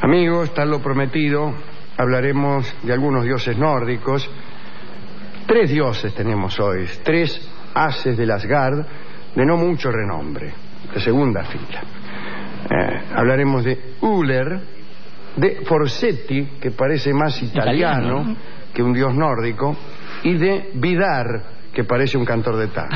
Amigos, tal lo prometido, hablaremos de algunos dioses nórdicos. 3 dioses tenemos hoy, 3 haces del Asgard de no mucho renombre, de segunda fila. Hablaremos de Uller, de Forsetti, que parece más italiano, ¿no?, que un dios nórdico, y de Vidar, que parece un cantor de tango.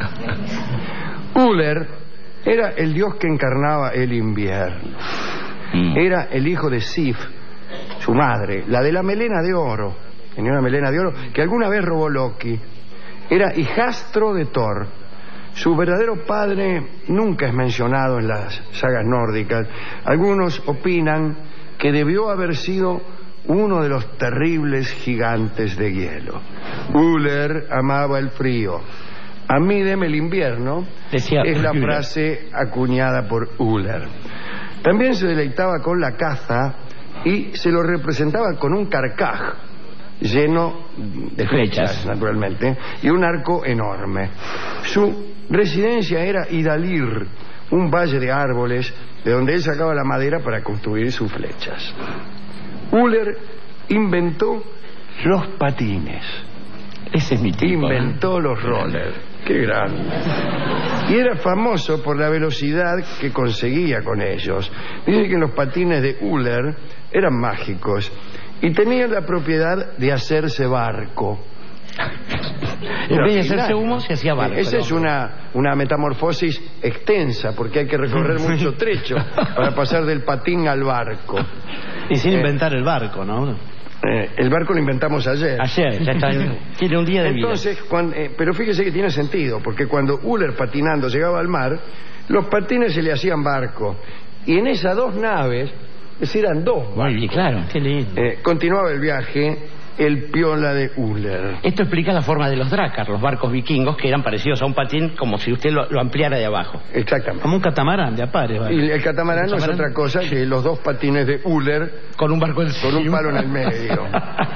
Uller era el dios que encarnaba el invierno. Era el hijo de Sif, su madre, la de la melena de oro. Tenía una melena de oro que alguna vez robó Loki. Era hijastro de Thor. Su verdadero padre nunca es mencionado en las sagas nórdicas. Algunos opinan que debió haber sido uno de los terribles gigantes de hielo. Uller amaba el frío. A mí deme el invierno, decía, es la frase acuñada por Uller. También se deleitaba con la caza y se lo representaba con un carcaj lleno de flechas, naturalmente, y un arco enorme. Su residencia era Idalir, un valle de árboles de donde él sacaba la madera para construir sus flechas. Uller inventó los patines. Ese es mi tipo. Inventó los rollers. ¡Qué grande! Y era famoso por la velocidad que conseguía con ellos. Dice que los patines de Uller eran mágicos y tenían la propiedad de hacerse barco. En vez de hacerse humo, se hacía barco. Esa es una metamorfosis extensa, porque hay que recorrer mucho trecho para pasar del patín al barco. Y sin inventar el barco, ¿no? El barco lo inventamos ayer. Ayer, ya está. Tiene un día de vida. Entonces, pero fíjese que tiene sentido, porque cuando Uller patinando llegaba al mar, los patines se le hacían barco. Y en esas 2 naves, es decir, eran 2 barcos. Muy bien, claro, qué lindo. Continuaba el viaje el piola de Uller. Esto explica la forma de los drácar, los barcos vikingos, que eran parecidos a un patín, como si usted lo ampliara de abajo. Exactamente. Como un catamarán de pares, ¿vale? Y el catamarán no es otra cosa que los 2 patines de Uller con un barco encima, con un palo en el medio.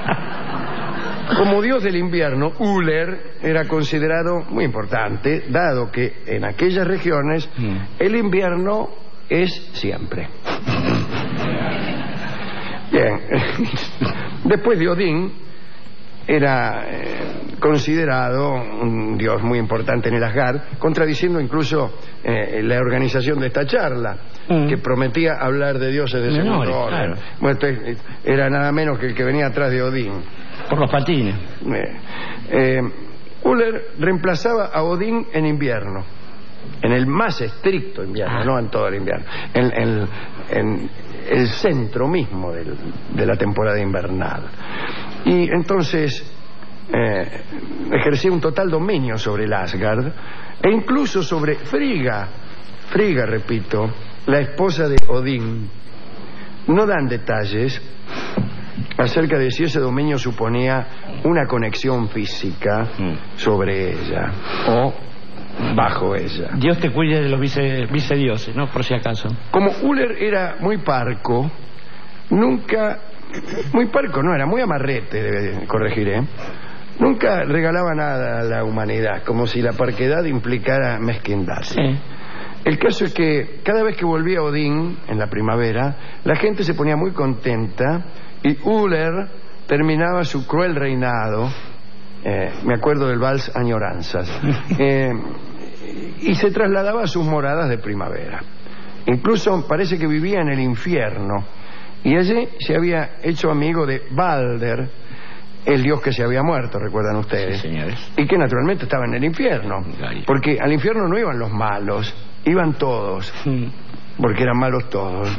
Como dios del invierno, Uller era considerado muy importante, dado que en aquellas regiones el invierno es siempre. Bien. Después de Odín, era considerado un dios muy importante en el Asgard, contradiciendo incluso la organización de esta charla, que prometía hablar de dioses de segundo orden. Claro. Bueno, era nada menos que el que venía atrás de Odín. Por los patines. Uller reemplazaba a Odín en invierno, en el más estricto invierno, no en todo el invierno, en el centro mismo de la temporada invernal. Y entonces ejercía un total dominio sobre el Asgard e incluso sobre Frigga, repito, la esposa de Odín. No dan detalles acerca de si ese dominio suponía una conexión física sobre ella o bajo ella. Dios te cuide de los vicedioses, ¿no? Por si acaso. Como Uller era muy parco, era muy amarrete, corregiré. Nunca regalaba nada a la humanidad, como si la parquedad implicara mezquindad. Sí. El caso es que cada vez que volvía Odín en la primavera, la gente se ponía muy contenta y Uller terminaba su cruel reinado. Me acuerdo del vals Añoranzas. Y se trasladaba a sus moradas de primavera. Incluso parece que vivía en el infierno. Y allí se había hecho amigo de Balder, el dios que se había muerto, recuerdan ustedes. Sí, señores. Y que naturalmente estaba en el infierno. Porque al infierno no iban los malos, iban todos. Porque eran malos todos.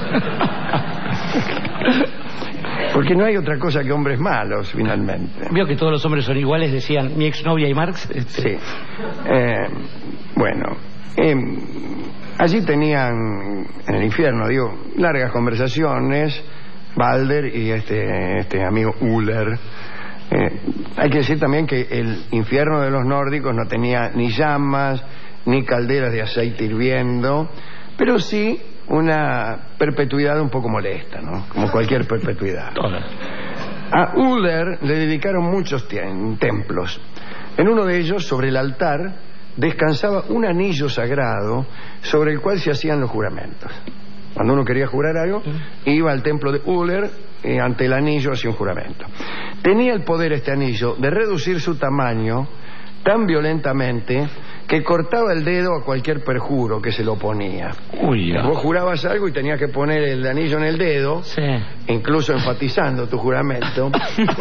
Porque no hay otra cosa que hombres malos, finalmente. Vio que todos los hombres son iguales, decían mi exnovia y Marx. Sí. Bueno, allí tenían, en el infierno, largas conversaciones, Balder y este amigo Uller. Hay que decir también que el infierno de los nórdicos no tenía ni llamas, ni calderas de aceite hirviendo, pero sí una perpetuidad un poco molesta, ¿no? Como cualquier perpetuidad. A Uller le dedicaron muchos templos. En uno de ellos, sobre el altar, descansaba un anillo sagrado sobre el cual se hacían los juramentos. Cuando uno quería jurar algo, iba al templo de Uller y ante el anillo hacía un juramento. Tenía el poder este anillo de reducir su tamaño tan violentamente que cortaba el dedo a cualquier perjuro que se lo ponía. Uy, Vos jurabas algo y tenías que poner el anillo en el dedo, sí, incluso enfatizando tu juramento.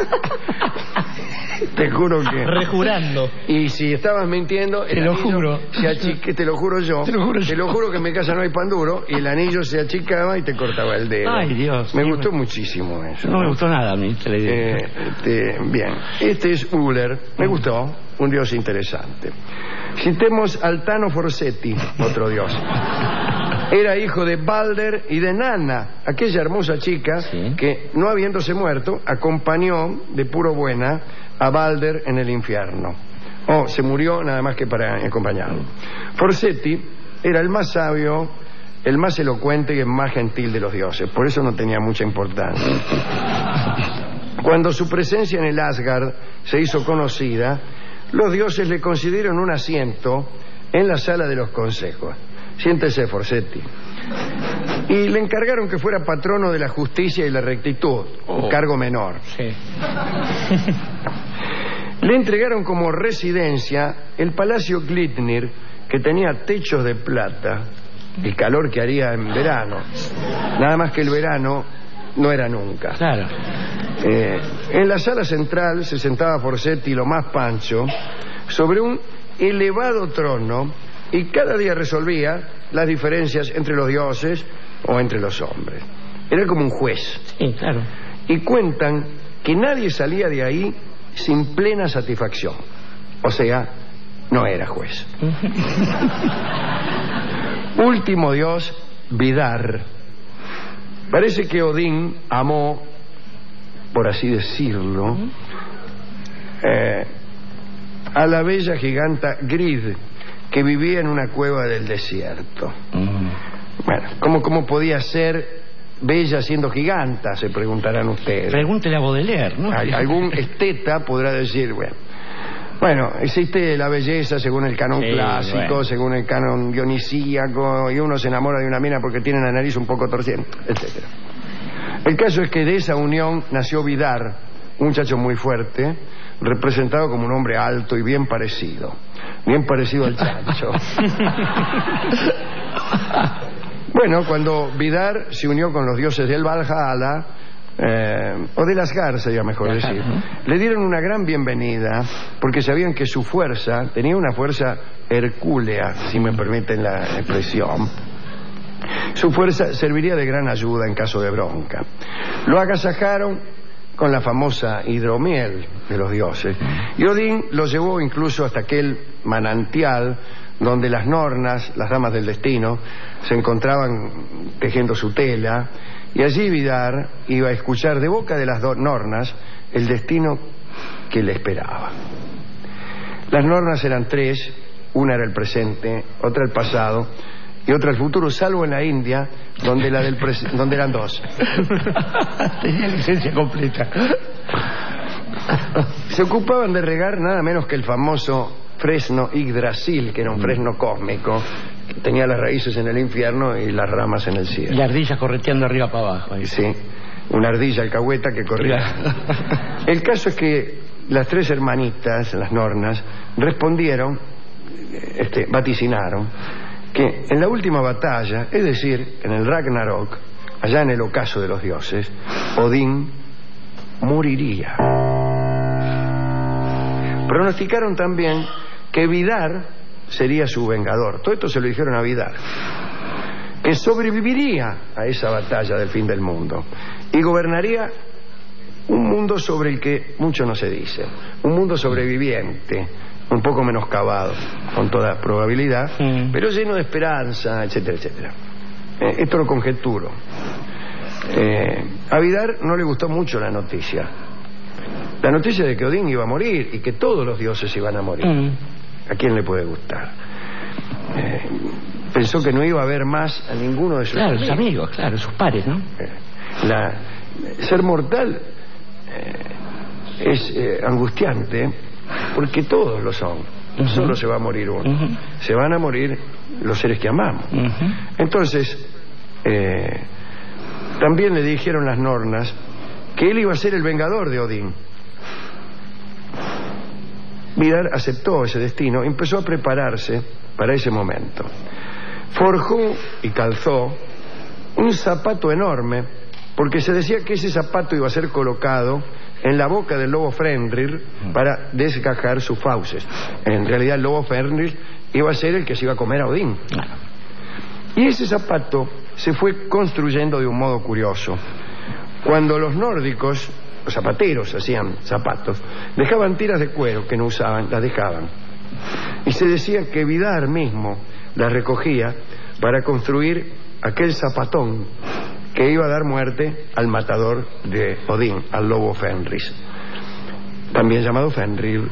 Te juro que... rejurando. Y si estabas mintiendo, Te lo juro. te lo juro yo. Te lo juro yo. Te lo juro que en mi casa no hay pan duro y el anillo se achicaba y te cortaba el dedo. Ay, Dios. Me gustó muchísimo eso. No me gustó nada a mí. Bien. Este es Uller. Me gustó. Un dios interesante. Citemos al Tano Forsetti, otro dios. Era hijo de Balder y de Nanna, aquella hermosa chica que, no habiéndose muerto, acompañó de puro buena a Balder en el infierno. Se murió nada más que para acompañarlo. Forsetti era el más sabio, el más elocuente y el más gentil de los dioses. Por eso no tenía mucha importancia. Cuando su presencia en el Asgard se hizo conocida, los dioses le concedieron un asiento en la sala de los consejos. Siéntese, Forsetti. Y le encargaron que fuera patrono de la justicia y la rectitud, un cargo menor. Sí. Le entregaron como residencia el Palacio Glitnir, que tenía techos de plata, el calor que haría en verano. Nada más que el verano no era nunca. Claro. En la sala central se sentaba Forsetti, lo más pancho, sobre un elevado trono, y cada día resolvía las diferencias entre los dioses o entre los hombres. Era como un juez. Sí, claro. Y cuentan que nadie salía de ahí sin plena satisfacción. O sea, no era juez. Último dios, Vidar. Parece que Odín amó, por así decirlo, a la bella giganta Grid, que vivía en una cueva del desierto. Bueno, ¿cómo podía ser bella siendo giganta? Se preguntarán ustedes. Pregúntele a Baudelaire, ¿no? Algún esteta podrá decir, bueno, existe la belleza según el canon clásico, según el canon dionisíaco, y uno se enamora de una mina porque tiene la nariz un poco torcida, etcétera. El caso es que de esa unión nació Vidar, un muchacho muy fuerte, representado como un hombre alto y bien parecido al chancho. Bueno, cuando Vidar se unió con los dioses del Valhalla, o de las Asgard sería mejor decir, le dieron una gran bienvenida porque sabían que su fuerza tenía una fuerza hercúlea, si me permiten la expresión. Su fuerza serviría de gran ayuda en caso de bronca. Lo agasajaron con la famosa hidromiel de los dioses, y Odín lo llevó incluso hasta aquel manantial donde las Nornas, las damas del destino, se encontraban tejiendo su tela, y allí Vidar iba a escuchar de boca de las Nornas el destino que le esperaba. Las Nornas eran tres: una era el presente, otra el pasado y otra el futuro, salvo en la India, donde donde eran dos. Tenía licencia completa. Se ocupaban de regar nada menos que el famoso fresno Yggdrasil, que era un fresno cósmico, que tenía las raíces en el infierno y las ramas en el cielo. Y ardillas correteando arriba para abajo. Ahí. Sí, una ardilla alcahueta que corría. El caso es que las tres hermanitas, las Nornas, respondieron, vaticinaron, que en la última batalla, es decir, en el Ragnarok, allá en el ocaso de los dioses, Odín moriría. Pronosticaron también que Vidar sería su vengador. Todo esto se lo dijeron a Vidar, que sobreviviría a esa batalla del fin del mundo y gobernaría un mundo sobre el que mucho no se dice, un mundo sobreviviente, un poco menoscabado, con toda probabilidad, pero lleno de esperanza, etcétera, etcétera. Esto lo conjeturo. A Vidar no le gustó mucho la noticia de que Odín iba a morir y que todos los dioses iban a morir. ¿A quién le puede gustar? Pensó que no iba a ver más a ninguno de sus amigos. Sus amigos, claro, sus pares, ¿no? Ser mortal es angustiante, porque todos lo son. Solo se va a morir uno. Se van a morir los seres que amamos. Entonces, también le dijeron las nornas que él iba a ser el vengador de Odín. Vidar aceptó ese destino y empezó a prepararse para ese momento. Forjó y calzó un zapato enorme, porque se decía que ese zapato iba a ser colocado en la boca del lobo Fenrir para desgajar sus fauces. En realidad el lobo Fenrir iba a ser el que se iba a comer a Odín. Y ese zapato se fue construyendo de un modo curioso. Cuando los nórdicos, los zapateros, hacían zapatos, dejaban tiras de cuero que no usaban, las dejaban. Y se decía que Vidar mismo las recogía para construir aquel zapatón que iba a dar muerte al matador de Odín, al lobo Fenrir, también llamado Fenrir.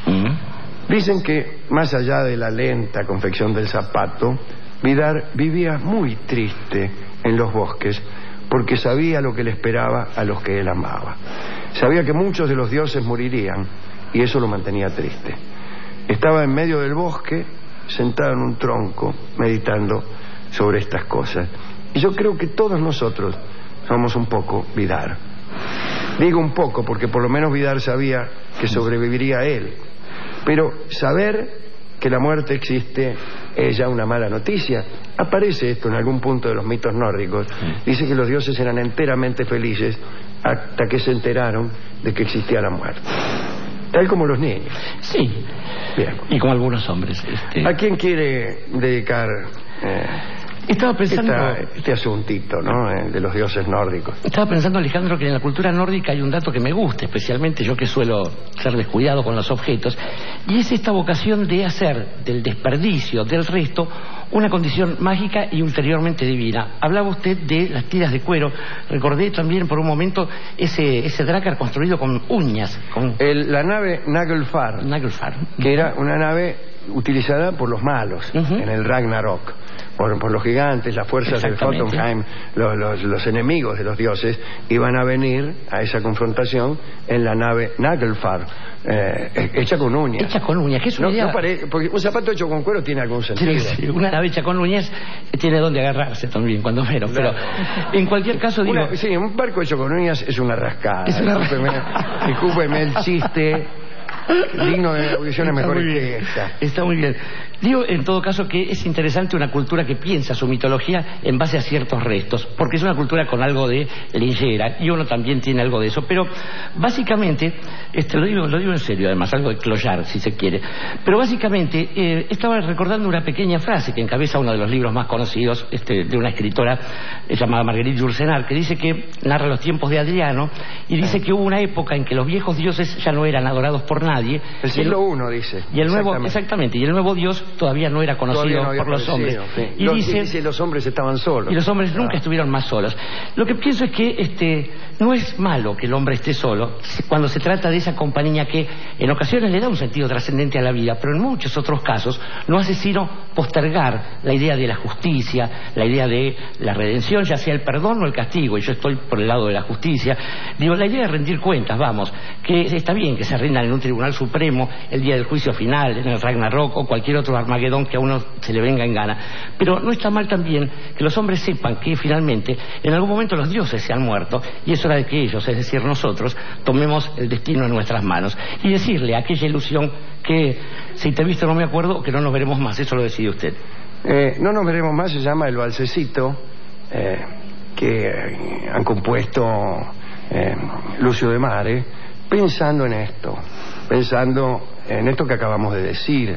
Dicen que más allá de la lenta confección del zapato, Vidar vivía muy triste en los bosques, porque sabía lo que le esperaba a los que él amaba. Sabía que muchos de los dioses morirían, y eso lo mantenía triste. Estaba en medio del bosque, sentado en un tronco, meditando sobre estas cosas. Y yo creo que todos nosotros somos un poco Vidar. Digo un poco porque por lo menos Vidar sabía que sobreviviría a él. Pero saber que la muerte existe es ya una mala noticia. Aparece esto en algún punto de los mitos nórdicos. Dice que los dioses eran enteramente felices hasta que se enteraron de que existía la muerte. Tal como los niños. Sí. Bien. Y como algunos hombres. ¿A quién quiere dedicar Estaba pensando... este asuntito, ¿no? De los dioses nórdicos. Estaba pensando, Alejandro, que en la cultura nórdica hay un dato que me gusta, especialmente yo que suelo ser descuidado con los objetos, y es esta vocación de hacer del desperdicio, del resto, una condición mágica y ulteriormente divina. Hablaba usted de las tiras de cuero. Recordé también por un momento ese Drakkar construido con uñas. La nave Naglfar, que era una nave utilizada por los malos en el Ragnarok. Por los gigantes, las fuerzas del Jotunheim, los enemigos de los dioses iban a venir a esa confrontación en la nave Naglfar, hecha con uñas. Hecha con uñas, que es una idea... porque un zapato hecho con cuero tiene algún sentido. Sí, una nave hecha con uñas tiene donde agarrarse también, cuando menos. Pero en cualquier caso digo... Sí, un barco hecho con uñas es una rascada. Discúlpeme el chiste... digno de audiciones mejores que esta. Está muy bien. Digo, en todo caso, que es interesante una cultura que piensa su mitología en base a ciertos restos, porque es una cultura con algo de leyera, y uno también tiene algo de eso. Pero básicamente, lo digo en serio, además, algo de cloyar, si se quiere. Pero básicamente, estaba recordando una pequeña frase que encabeza uno de los libros más conocidos, de una escritora llamada Marguerite Yourcenar, que dice que narra los tiempos de Adriano, y dice que hubo una época en que los viejos dioses ya no eran adorados por nadie. El siglo I, dice. Y el nuevo, exactamente, y el nuevo dios todavía no era conocido por los hombres. Sí. Y dice los hombres estaban solos. Y los hombres nunca estuvieron más solos. Lo que pienso es que no es malo que el hombre esté solo cuando se trata de esa compañía que en ocasiones le da un sentido trascendente a la vida, pero en muchos otros casos no hace sino postergar la idea de la justicia, la idea de la redención, ya sea el perdón o el castigo, y yo estoy por el lado de la justicia. Digo, la idea de rendir cuentas, vamos, que está bien que se rindan en un tribunal supremo el día del juicio final, en el Ragnarok o cualquier otro Armagedón que a uno se le venga en gana, pero no está mal también que los hombres sepan que finalmente en algún momento los dioses se han muerto y es hora de que ellos, es decir nosotros, tomemos el destino en nuestras manos y decirle a aquella ilusión que si te he visto no me acuerdo, que no nos veremos más. Eso lo decide usted. No nos veremos más, se llama el valsecito que han compuesto Lucio de Mare, pensando en esto que acabamos de decir.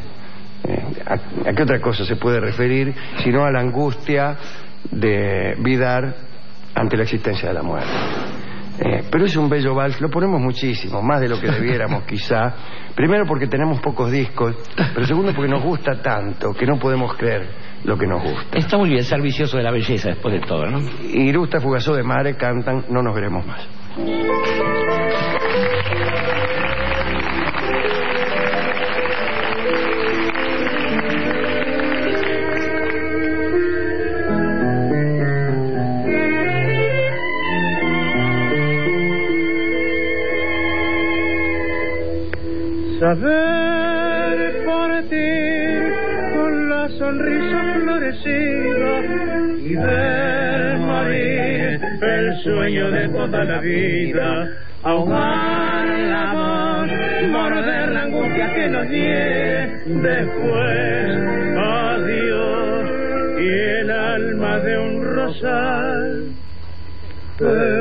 ¿A qué otra cosa se puede referir sino a la angustia de Vidar ante la existencia de la muerte? Pero es un bello vals, lo ponemos muchísimo, más de lo que debiéramos quizá. Primero porque tenemos pocos discos, pero segundo porque nos gusta tanto que no podemos creer lo que nos gusta. Está muy bien ser vicioso de la belleza después de todo, ¿no? Y Irusta, Fugazó de Mare cantan No nos veremos más. Saber partir con la la sonrisa florecida y ver morir el sueño de toda la vida, ahogar la voz, morder la angustia que nos hiere, después adiós y el alma de un rosal te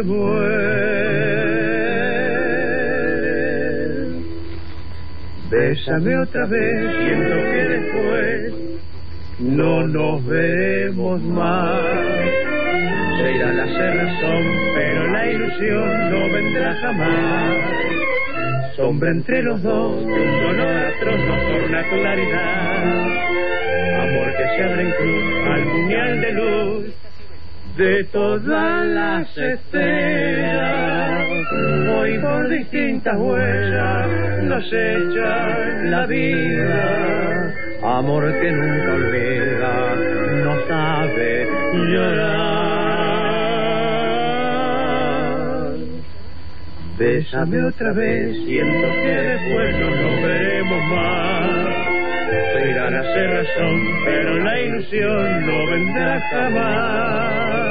muere. Bésame otra vez, siento que después no nos veremos más. Se irá la cerrazón, pero la ilusión no vendrá jamás. Sombra entre los dos, de un dolor atroz nos torna claridad. Amor que se abre en cruz al puñal de luz de todas las estrellas. Hoy por distintas huellas nos echa la vida. Amor que nunca olvida, no sabe llorar. Bésame otra vez, siento que después no nos veremos más. Se irá la cerrazón, pero la ilusión no vendrá jamás.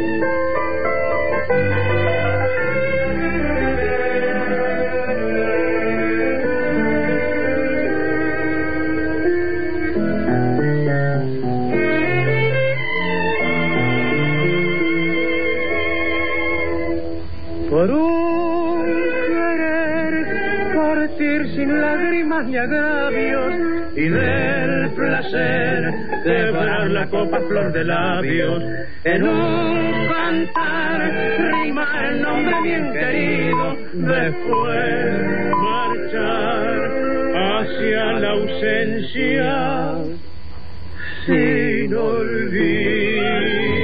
Por un querer partir sin lágrimas ni agravios y del placer de beber la copa flor de labios, en un cantar rimar el nombre bien querido, después marchar hacia la ausencia sin olvido.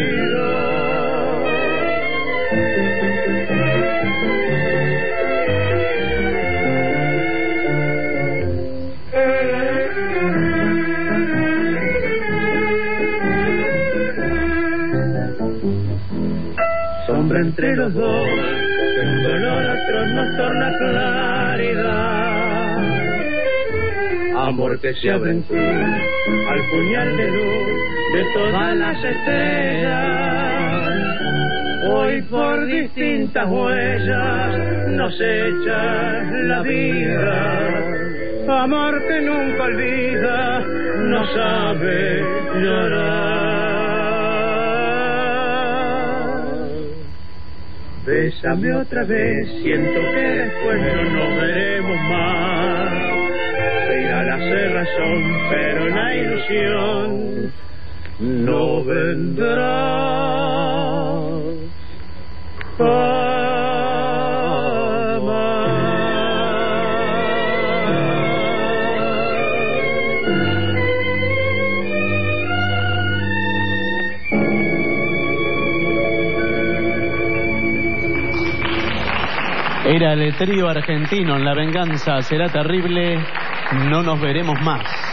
Sombra entre los dos, el dolor atroz nos torna claridad. Amor que se abre en cruz al puñal de luz de todas las estrellas. Hoy por distintas huellas nos echa la vida. Amor que nunca olvida, no sabe llorar. Bésame otra vez, siento que después no nos veremos más. Se irá la cerrazón, pero la ilusión no vendrá jamás. Era el trío argentino, La venganza será terrible, no nos veremos más.